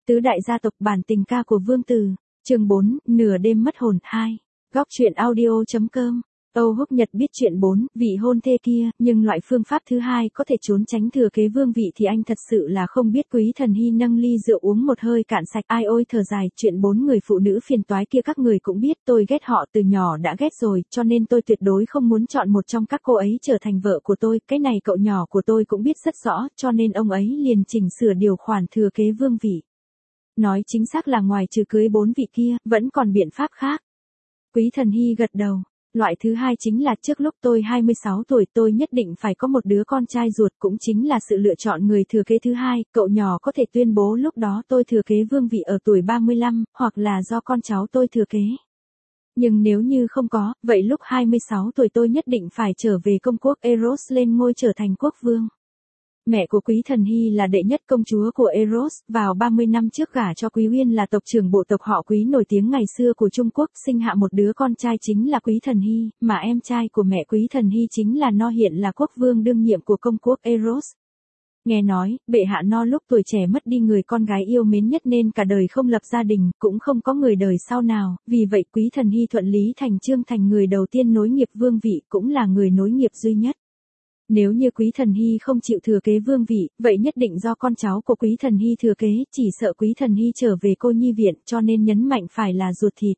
Tứ đại gia tộc bản tình ca của Vương Từ, chương 4, nửa đêm mất hồn 2. Góc truyện audio.com. Âu Húc Nhật biết chuyện 4, vị hôn thê kia, nhưng loại phương pháp thứ hai có thể trốn tránh thừa kế vương vị thì anh thật sự là không biết. Quý Thần Hy nâng ly rượu uống một hơi cạn sạch. Ai ôi thở dài, chuyện 4 người phụ nữ phiền toái kia các người cũng biết, tôi ghét họ từ nhỏ đã ghét rồi, cho nên tôi tuyệt đối không muốn chọn một trong các cô ấy trở thành vợ của tôi. Cái này cậu nhỏ của tôi cũng biết rất rõ, cho nên ông ấy liền chỉnh sửa điều khoản thừa kế vương vị. Nói chính xác là ngoài trừ cưới 4 vị kia, vẫn còn biện pháp khác. Quý Thần Hy gật đầu. Loại thứ hai chính là trước lúc tôi 26 tuổi tôi nhất định phải có một đứa con trai ruột, cũng chính là sự lựa chọn người thừa kế thứ hai. Cậu nhỏ có thể tuyên bố lúc đó tôi thừa kế vương vị ở tuổi 35, hoặc là do con cháu tôi thừa kế. Nhưng nếu như không có, vậy lúc 26 tuổi tôi nhất định phải trở về công quốc Eros lên ngôi trở thành quốc vương. Mẹ của Quý Thần Hy là đệ nhất công chúa của Eros, vào 30 năm trước gả cho Quý Uyên là tộc trưởng bộ tộc họ Quý nổi tiếng ngày xưa của Trung Quốc, sinh hạ một đứa con trai chính là Quý Thần Hy, mà em trai của mẹ Quý Thần Hy chính là No hiện là quốc vương đương nhiệm của công quốc Eros. Nghe nói, bệ hạ No lúc tuổi trẻ mất đi người con gái yêu mến nhất nên cả đời không lập gia đình, cũng không có người đời sau nào, vì vậy Quý Thần Hy thuận lý thành chương thành người đầu tiên nối nghiệp vương vị, cũng là người nối nghiệp duy nhất. Nếu như Quý Thần Hy không chịu thừa kế vương vị, vậy nhất định do con cháu của Quý Thần Hy thừa kế, chỉ sợ Quý Thần Hy trở về cô nhi viện, cho nên nhấn mạnh phải là ruột thịt.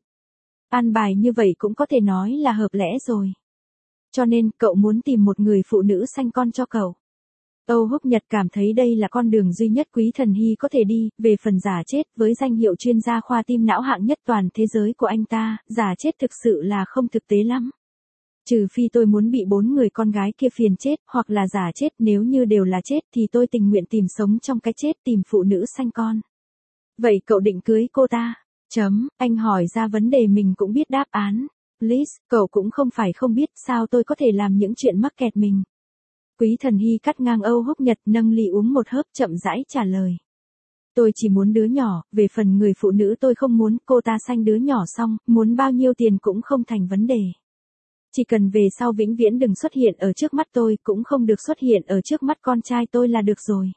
An bài như vậy cũng có thể nói là hợp lẽ rồi. Cho nên, cậu muốn tìm một người phụ nữ sanh con cho cậu. Âu Húc Nhật cảm thấy đây là con đường duy nhất Quý Thần Hy có thể đi. Về phần giả chết, với danh hiệu chuyên gia khoa tim não hạng nhất toàn thế giới của anh ta, giả chết thực sự là không thực tế lắm. Trừ phi tôi muốn bị 4 người con gái kia phiền chết, hoặc là giả chết, nếu như đều là chết thì tôi tình nguyện tìm sống trong cái chết, tìm phụ nữ sanh con. Vậy cậu định cưới cô ta? Anh hỏi ra vấn đề mình cũng biết đáp án. Liz, cậu cũng không phải không biết sao tôi có thể làm những chuyện mắc kẹt mình. Quý Thần Hy cắt ngang Âu Húc Nhật, nâng ly uống một hớp chậm rãi trả lời. Tôi chỉ muốn đứa nhỏ, về phần người phụ nữ tôi không muốn, cô ta sanh đứa nhỏ xong, muốn bao nhiêu tiền cũng không thành vấn đề. Chỉ cần về sau vĩnh viễn đừng xuất hiện ở trước mắt tôi, cũng không được xuất hiện ở trước mắt con trai tôi là được rồi.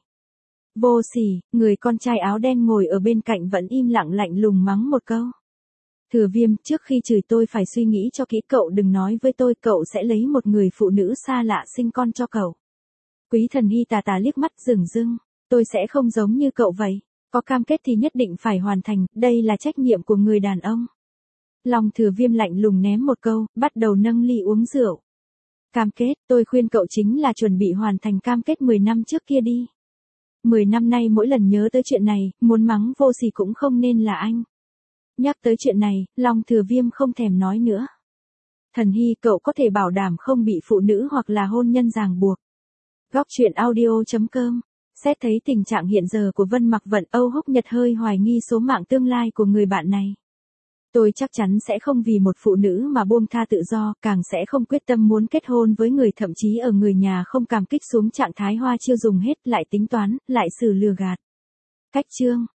Vô sỉ, người con trai áo đen ngồi ở bên cạnh vẫn im lặng lạnh lùng mắng một câu. Thừa Viêm, trước khi chửi tôi phải suy nghĩ cho kỹ, cậu đừng nói với tôi cậu sẽ lấy một người phụ nữ xa lạ sinh con cho cậu. Quý Thần Hy tà tà liếc mắt dửng dưng, tôi sẽ không giống như cậu vậy, có cam kết thì nhất định phải hoàn thành, đây là trách nhiệm của người đàn ông. Long Thừa Viêm lạnh lùng ném một câu, bắt đầu nâng ly uống rượu. Cam kết, tôi khuyên cậu chính là chuẩn bị hoàn thành cam kết 10 năm trước kia đi. 10 năm nay mỗi lần nhớ tới chuyện này, muốn mắng vô sỉ cũng không nên là anh. Nhắc tới chuyện này, Long Thừa Viêm không thèm nói nữa. Thần Hy, cậu có thể bảo đảm không bị phụ nữ hoặc là hôn nhân ràng buộc. Góc truyện audio.com. Xét thấy tình trạng hiện giờ của Vân Mặc Vận, Âu Húc Nhật hơi hoài nghi số mạng tương lai của người bạn này. Tôi chắc chắn sẽ không vì một phụ nữ mà buông tha tự do, càng sẽ không quyết tâm muốn kết hôn với người, thậm chí ở người nhà không cảm kích xuống trạng thái hoa chiêu dùng hết, lại tính toán, lại xử lừa gạt. Cách chương.